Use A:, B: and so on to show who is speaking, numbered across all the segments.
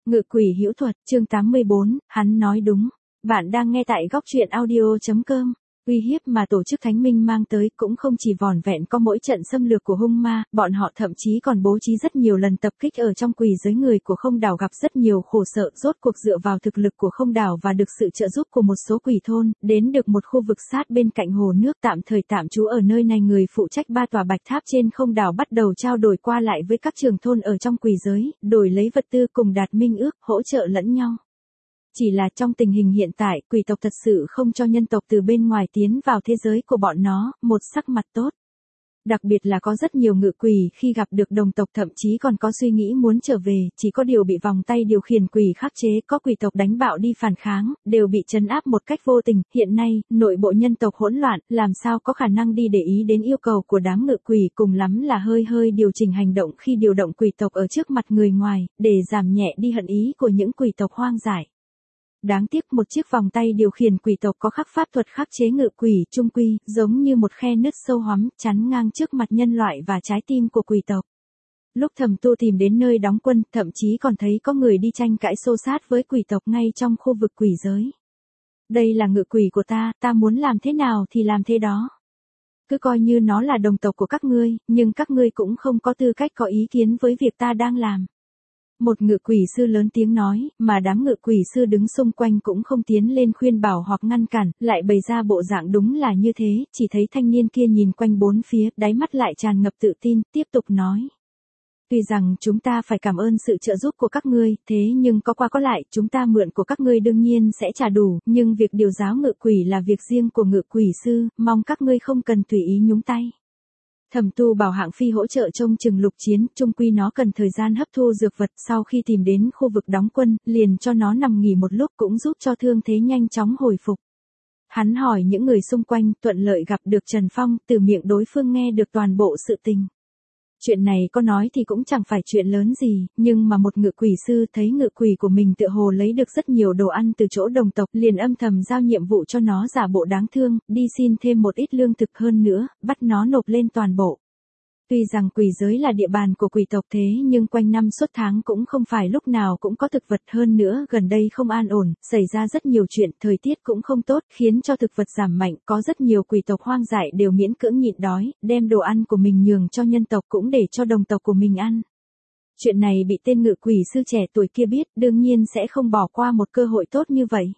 A: Ngự quỷ hữu thuật, chương 84, hắn nói đúng. Bạn đang nghe tại góc truyện audio.com. Uy hiếp mà tổ chức Thánh Minh mang tới cũng không chỉ vỏn vẹn có mỗi trận xâm lược của hung ma, bọn họ thậm chí còn bố trí rất nhiều lần tập kích ở trong quỷ giới. Người của Không Đảo gặp rất nhiều khổ sợ, rốt cuộc dựa vào thực lực của Không Đảo và được sự trợ giúp của một số quỷ thôn, đến được một khu vực sát bên cạnh hồ nước, tạm thời tạm trú ở nơi này. Người phụ trách 3 tòa bạch tháp trên Không Đảo bắt đầu trao đổi qua lại với các trưởng thôn ở trong quỷ giới, đổi lấy vật tư cùng đạt minh ước, hỗ trợ lẫn nhau. Chỉ là trong tình hình hiện tại, quỷ tộc thật sự không cho nhân tộc từ bên ngoài tiến vào thế giới của bọn nó, một sắc mặt tốt. Đặc biệt là có rất nhiều ngự quỷ khi gặp được đồng tộc thậm chí còn có suy nghĩ muốn trở về, chỉ có điều bị vòng tay điều khiển quỷ khắc chế, có quỷ tộc đánh bạo đi phản kháng, đều bị trấn áp một cách vô tình. Hiện nay, nội bộ nhân tộc hỗn loạn, làm sao có khả năng đi để ý đến yêu cầu của đám ngự quỷ, cùng lắm là hơi điều chỉnh hành động khi điều động quỷ tộc ở trước mặt người ngoài, để giảm nhẹ đi hận ý của những quỷ tộc hoang dại. Đáng tiếc một chiếc vòng tay điều khiển quỷ tộc có khắc pháp thuật khắc chế ngự quỷ, trung quy, giống như một khe nứt sâu hoắm, chắn ngang trước mặt nhân loại và trái tim của quỷ tộc. Lúc Thẩm Tu tìm đến nơi đóng quân, thậm chí còn thấy có người đi tranh cãi xô sát với quỷ tộc ngay trong khu vực quỷ giới. Đây là ngự quỷ của ta muốn làm thế nào thì làm thế đó. Cứ coi như nó là đồng tộc của các ngươi, nhưng các ngươi cũng không có tư cách có ý kiến với việc ta đang làm. Một ngự quỷ sư lớn tiếng nói, mà đám ngự quỷ sư đứng xung quanh cũng không tiến lên khuyên bảo hoặc ngăn cản, lại bày ra bộ dạng đúng là như thế. Chỉ thấy thanh niên kia nhìn quanh bốn phía, đáy mắt lại tràn ngập tự tin, tiếp tục nói. Tuy rằng chúng ta phải cảm ơn sự trợ giúp của các ngươi, thế nhưng có qua có lại, chúng ta mượn của các ngươi đương nhiên sẽ trả đủ, nhưng việc điều giáo ngự quỷ là việc riêng của ngự quỷ sư, mong các ngươi không cần tùy ý nhúng tay. Thẩm Tu bảo Hạng Phi hỗ trợ trông chừng lục chiến, chung quy nó cần thời gian hấp thu dược vật, sau khi tìm đến khu vực đóng quân, liền cho nó nằm nghỉ một lúc, cũng giúp cho thương thế nhanh chóng hồi phục. Hắn hỏi những người xung quanh, thuận lợi gặp được Trần Phong, từ miệng đối phương nghe được toàn bộ sự tình. Chuyện này có nói thì cũng chẳng phải chuyện lớn gì, nhưng mà một ngự quỷ sư thấy ngự quỷ của mình tựa hồ lấy được rất nhiều đồ ăn từ chỗ đồng tộc, liền âm thầm giao nhiệm vụ cho nó giả bộ đáng thương, đi xin thêm một ít lương thực, hơn nữa, bắt nó nộp lên toàn bộ. Tuy rằng quỷ giới là địa bàn của quỷ tộc thế nhưng quanh năm suốt tháng cũng không phải lúc nào cũng có thực vật, hơn nữa gần đây không an ổn, xảy ra rất nhiều chuyện, thời tiết cũng không tốt, khiến cho thực vật giảm mạnh, có rất nhiều quỷ tộc hoang dại đều miễn cưỡng nhịn đói, đem đồ ăn của mình nhường cho nhân tộc cũng để cho đồng tộc của mình ăn. Chuyện này bị tên ngự quỷ sư trẻ tuổi kia biết, đương nhiên sẽ không bỏ qua một cơ hội tốt như vậy.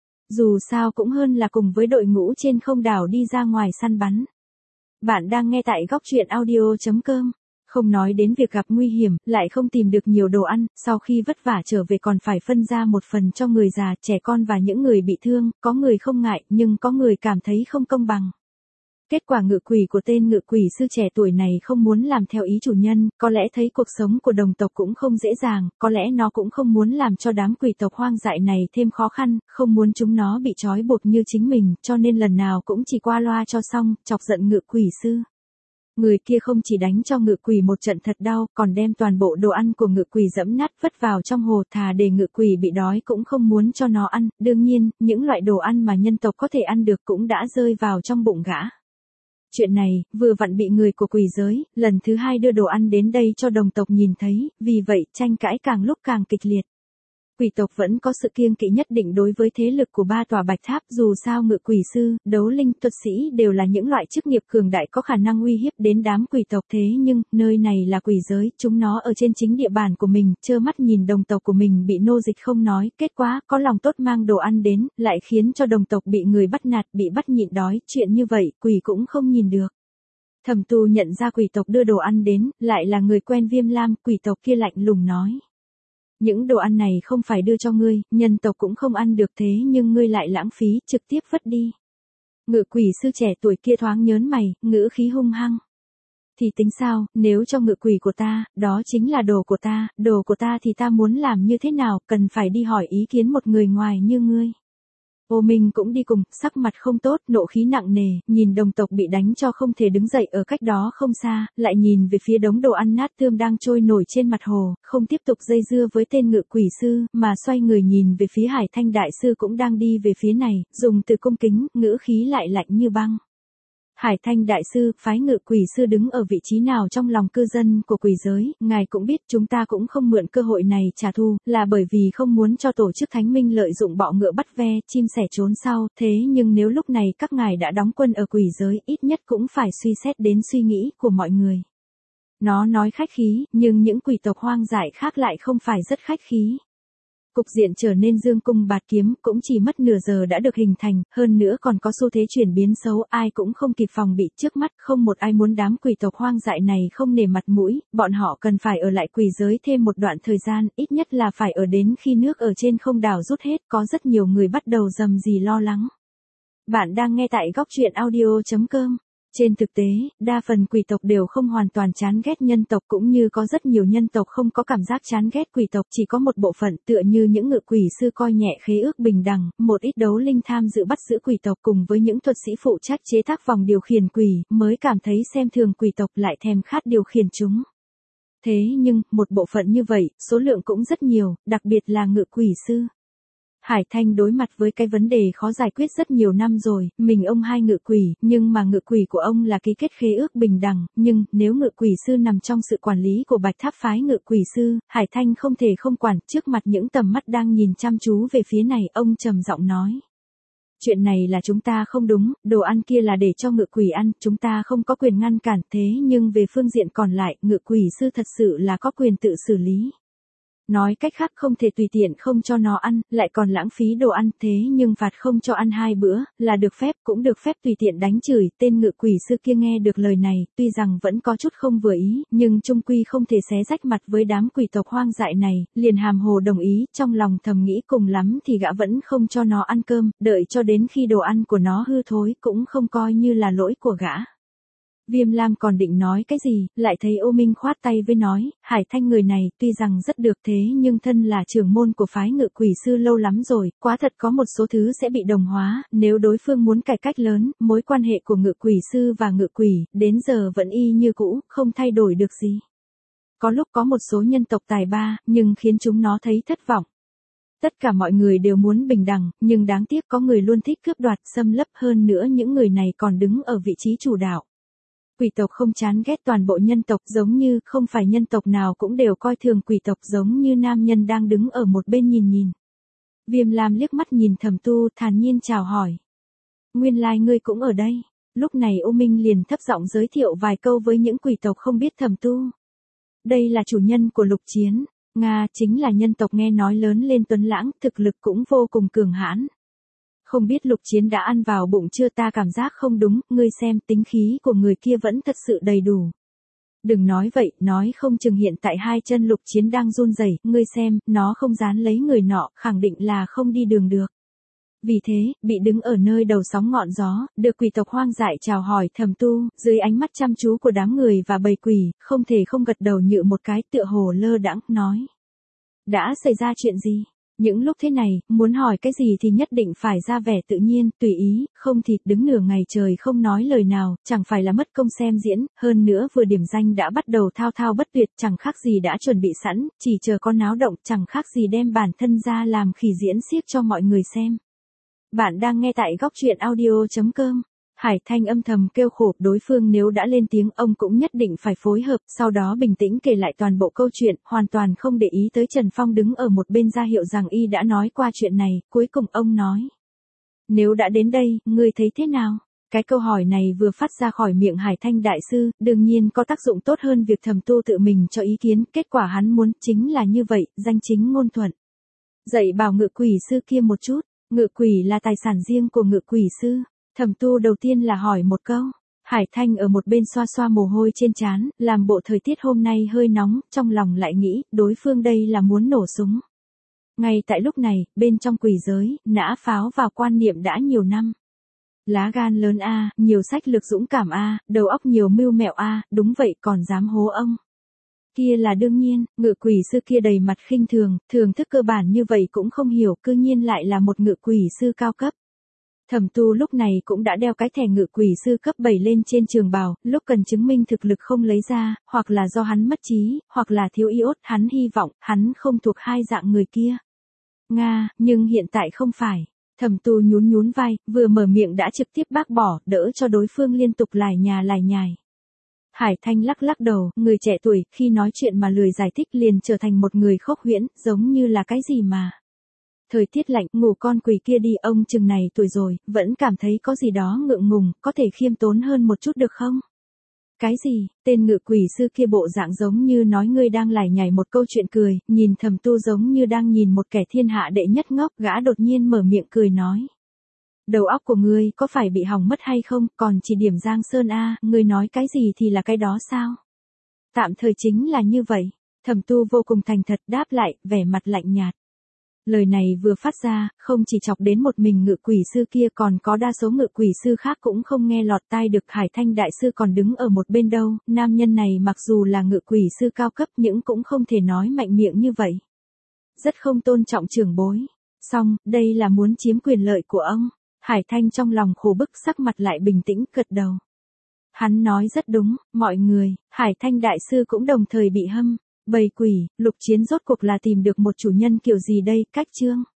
A: Dù sao cũng hơn là cùng với đội ngũ trên Không Đảo đi ra ngoài săn bắn. Bạn đang nghe tại góc truyện audio.com. Không nói đến việc gặp nguy hiểm, lại không tìm được nhiều đồ ăn, sau khi vất vả trở về còn phải phân ra một phần cho người già, trẻ con và những người bị thương, có người không ngại, nhưng có người cảm thấy không công bằng. Kết quả ngự quỷ của tên ngự quỷ sư trẻ tuổi này không muốn làm theo ý chủ nhân, có lẽ thấy cuộc sống của đồng tộc cũng không dễ dàng, có lẽ nó cũng không muốn làm cho đám quỷ tộc hoang dại này thêm khó khăn, không muốn chúng nó bị trói buộc như chính mình, cho nên lần nào cũng chỉ qua loa cho xong, chọc giận ngự quỷ sư. Người kia không chỉ đánh cho ngự quỷ một trận thật đau, còn đem toàn bộ đồ ăn của ngự quỷ dẫm nát vứt vào trong hồ, thà để ngự quỷ bị đói cũng không muốn cho nó ăn. Đương nhiên, những loại đồ ăn mà nhân tộc có thể ăn được cũng đã rơi vào trong bụng gã. Chuyện này, vừa vặn bị người của quỷ giới, lần thứ hai đưa đồ ăn đến đây cho đồng tộc nhìn thấy, vì vậy tranh cãi càng lúc càng kịch liệt. Quỷ tộc vẫn có sự kiêng kỵ nhất định đối với thế lực của 3 tòa bạch tháp, dù sao ngự quỷ sư, đấu linh, thuật sĩ đều là những loại chức nghiệp cường đại có khả năng uy hiếp đến đám quỷ tộc, thế nhưng, nơi này là quỷ giới, chúng nó ở trên chính địa bàn của mình, trơ mắt nhìn đồng tộc của mình bị nô dịch không nói, kết quả, có lòng tốt mang đồ ăn đến, lại khiến cho đồng tộc bị người bắt nạt, bị bắt nhịn đói, chuyện như vậy, quỷ cũng không nhìn được. Thẩm Tu nhận ra quỷ tộc đưa đồ ăn đến, lại là người quen Viêm Lam, quỷ tộc kia lạnh lùng nói. Những đồ ăn này không phải đưa cho ngươi, nhân tộc cũng không ăn được, thế nhưng ngươi lại lãng phí, trực tiếp vứt đi. Ngự quỷ sư trẻ tuổi kia thoáng nhớn mày, ngữ khí hung hăng. Thì tính sao, nếu cho ngự quỷ của ta, đó chính là đồ của ta thì ta muốn làm như thế nào, cần phải đi hỏi ý kiến một người ngoài như ngươi. Ô Minh cũng đi cùng, sắc mặt không tốt, nộ khí nặng nề, nhìn đồng tộc bị đánh cho không thể đứng dậy ở cách đó không xa, lại nhìn về phía đống đồ ăn nát tươm đang trôi nổi trên mặt hồ, không tiếp tục dây dưa với tên ngự quỷ sư, mà xoay người nhìn về phía Hải Thanh đại sư cũng đang đi về phía này, dùng từ cung kính, ngữ khí lại lạnh như băng. Hải Thanh đại sư, phái ngự quỷ sư đứng ở vị trí nào trong lòng cư dân của quỷ giới, ngài cũng biết chúng ta cũng không mượn cơ hội này trả thù, là bởi vì không muốn cho tổ chức thánh minh lợi dụng bọ ngựa bắt ve, chim sẻ trốn sau, thế nhưng nếu lúc này các ngài đã đóng quân ở quỷ giới, ít nhất cũng phải suy xét đến suy nghĩ của mọi người. Nó nói khách khí, nhưng những quỷ tộc hoang dại khác lại không phải rất khách khí. Cục diện trở nên dương cung bạt kiếm cũng chỉ mất nửa giờ đã được hình thành, hơn nữa còn có xu thế chuyển biến xấu, ai cũng không kịp phòng bị, trước mắt không một ai muốn đám quỷ tộc hoang dại này không nể mặt mũi, bọn họ cần phải ở lại quỷ giới thêm một đoạn thời gian, ít nhất là phải ở đến khi nước ở trên không đảo rút hết, có rất nhiều người bắt đầu rầm rì lo lắng. Bạn đang nghe tại góc truyện audio.com. Trên thực tế, đa phần quỷ tộc đều không hoàn toàn chán ghét nhân tộc cũng như có rất nhiều nhân tộc không có cảm giác chán ghét quỷ tộc, chỉ có một bộ phận tựa như những ngự quỷ sư coi nhẹ khế ước bình đẳng, một ít đấu linh tham dự bắt giữ quỷ tộc cùng với những thuật sĩ phụ trách chế tác vòng điều khiển quỷ, mới cảm thấy xem thường quỷ tộc lại thèm khát điều khiển chúng. Thế nhưng, một bộ phận như vậy, số lượng cũng rất nhiều, đặc biệt là ngự quỷ sư. Hải Thanh đối mặt với cái vấn đề khó giải quyết rất nhiều năm rồi, mình ông hai ngự quỷ, nhưng mà ngự quỷ của ông là ký kết khế ước bình đẳng, nhưng nếu ngự quỷ sư nằm trong sự quản lý của Bạch Tháp phái ngự quỷ sư, Hải Thanh không thể không quản, trước mặt những tầm mắt đang nhìn chăm chú về phía này, ông trầm giọng nói. Chuyện này là chúng ta không đúng, đồ ăn kia là để cho ngự quỷ ăn, chúng ta không có quyền ngăn cản, thế nhưng về phương diện còn lại, ngự quỷ sư thật sự là có quyền tự xử lý. Nói cách khác không thể tùy tiện không cho nó ăn, lại còn lãng phí đồ ăn, thế nhưng phạt không cho ăn 2 bữa, là được phép, cũng được phép tùy tiện đánh chửi. Tên ngự quỷ sư kia nghe được lời này, tuy rằng vẫn có chút không vừa ý, nhưng chung quy không thể xé rách mặt với đám quỷ tộc hoang dại này, liền hàm hồ đồng ý, trong lòng thầm nghĩ cùng lắm thì gã vẫn không cho nó ăn cơm, đợi cho đến khi đồ ăn của nó hư thối cũng không coi như là lỗi của gã. Viêm Lam còn định nói cái gì, lại thấy Ô Minh khoát tay với nói, Hải Thanh người này tuy rằng rất được thế nhưng thân là trưởng môn của phái ngự quỷ sư lâu lắm rồi, quá thật có một số thứ sẽ bị đồng hóa, nếu đối phương muốn cải cách lớn, mối quan hệ của ngự quỷ sư và ngự quỷ, đến giờ vẫn y như cũ, không thay đổi được gì. Có lúc có một số nhân tộc tài ba, nhưng khiến chúng nó thấy thất vọng. Tất cả mọi người đều muốn bình đẳng, nhưng đáng tiếc có người luôn thích cướp đoạt, xâm lấp, hơn nữa những người này còn đứng ở vị trí chủ đạo. Quỷ tộc không chán ghét toàn bộ nhân tộc, giống như không phải nhân tộc nào cũng đều coi thường quỷ tộc, giống như nam nhân đang đứng ở một bên nhìn. Viêm Lam liếc mắt nhìn Thẩm Tu, thản nhiên chào hỏi. Nguyên lai ngươi cũng ở đây. Lúc này Ô Minh liền thấp giọng giới thiệu vài câu với những quỷ tộc không biết Thẩm Tu. Đây là chủ nhân của Lục Chiến, Nga chính là nhân tộc nghe nói lớn lên tuấn lãng, thực lực cũng vô cùng cường hãn. Không biết Lục Chiến đã ăn vào bụng chưa, ta cảm giác không đúng, ngươi xem tính khí của người kia vẫn thật sự đầy đủ. Đừng nói vậy, nói không chừng hiện tại 2 chân Lục Chiến đang run rẩy, ngươi xem, nó không dán lấy người nọ, khẳng định là không đi đường được. Vì thế, bị đứng ở nơi đầu sóng ngọn gió, được quỷ tộc hoang dại chào hỏi Thẩm Tu, dưới ánh mắt chăm chú của đám người và bầy quỷ, không thể không gật đầu nhự một cái, tựa hồ lơ đãng, nói. Đã xảy ra chuyện gì? Những lúc thế này, muốn hỏi cái gì thì nhất định phải ra vẻ tự nhiên, tùy ý, không thì đứng nửa ngày trời không nói lời nào, chẳng phải là mất công xem diễn, hơn nữa vừa điểm danh đã bắt đầu thao thao bất tuyệt, chẳng khác gì đã chuẩn bị sẵn, chỉ chờ có náo động, chẳng khác gì đem bản thân ra làm khỉ diễn xiếc cho mọi người xem. Bạn đang nghe tại góc truyện audio.com. Hải Thanh âm thầm kêu khổ, đối phương nếu đã lên tiếng ông cũng nhất định phải phối hợp, sau đó bình tĩnh kể lại toàn bộ câu chuyện, hoàn toàn không để ý tới Trần Phong đứng ở một bên ra hiệu rằng y đã nói qua chuyện này, cuối cùng ông nói. Nếu đã đến đây, ngươi thấy thế nào? Cái câu hỏi này vừa phát ra khỏi miệng Hải Thanh đại sư, đương nhiên có tác dụng tốt hơn việc Thẩm Tu tự mình cho ý kiến, kết quả hắn muốn chính là như vậy, danh chính ngôn thuận. Dạy bảo ngự quỷ sư kia một chút, ngự quỷ là tài sản riêng của ngự quỷ sư. Thẩm Tu đầu tiên là hỏi một câu. Hải Thanh ở một bên xoa xoa mồ hôi trên trán, làm bộ thời tiết hôm nay hơi nóng, trong lòng lại nghĩ, đối phương đây là muốn nổ súng. Ngay tại lúc này, bên trong quỷ giới, nã pháo vào quan niệm đã nhiều năm. Lá gan lớn a, nhiều sách lược dũng cảm a, đầu óc nhiều mưu mẹo a, đúng vậy còn dám hố ông. Kia là đương nhiên, ngự quỷ sư kia đầy mặt khinh thường, thường thức cơ bản như vậy cũng không hiểu, cư nhiên lại là một ngự quỷ sư cao cấp. Thẩm Tu lúc này cũng đã đeo cái thẻ ngự quỷ sư cấp 7 lên trên trường bào, lúc cần chứng minh thực lực không lấy ra, hoặc là do hắn mất trí, hoặc là thiếu iốt, hắn hy vọng, hắn không thuộc hai dạng người kia. Nga, nhưng hiện tại không phải. Thẩm Tu nhún nhún vai, vừa mở miệng đã trực tiếp bác bỏ, đỡ cho đối phương liên tục lải nhà lải nhải. Hải Thanh lắc lắc đầu, người trẻ tuổi, khi nói chuyện mà lười giải thích liền trở thành một người khốc huyễn, giống như là cái gì mà. Thời tiết lạnh, ngủ con quỷ kia đi, ông chừng này tuổi rồi, vẫn cảm thấy có gì đó ngượng ngùng, có thể khiêm tốn hơn một chút được không? Cái gì, tên ngự quỷ sư kia bộ dạng giống như nói ngươi đang lải nhải một câu chuyện cười, nhìn Thẩm Tu giống như đang nhìn một kẻ thiên hạ đệ nhất ngốc, gã đột nhiên mở miệng cười nói. Đầu óc của ngươi có phải bị hỏng mất hay không, còn chỉ điểm Giang Sơn a, ngươi nói cái gì thì là cái đó sao? Tạm thời chính là như vậy. Thẩm Tu vô cùng thành thật đáp lại, vẻ mặt lạnh nhạt. Lời này vừa phát ra, không chỉ chọc đến một mình ngự quỷ sư kia còn có đa số ngự quỷ sư khác cũng không nghe lọt tai được. Hải Thanh đại sư còn đứng ở một bên đâu, nam nhân này mặc dù là ngự quỷ sư cao cấp nhưng cũng không thể nói mạnh miệng như vậy. Rất không tôn trọng trưởng bối. Xong, đây là muốn chiếm quyền lợi của ông. Hải Thanh trong lòng khổ bức, sắc mặt lại bình tĩnh, gật đầu. Hắn nói rất đúng, mọi người, Hải Thanh đại sư cũng đồng thời bị hâm. Bầy quỷ, Lục Chiến rốt cuộc là tìm được một chủ nhân kiểu gì đây, cách chương.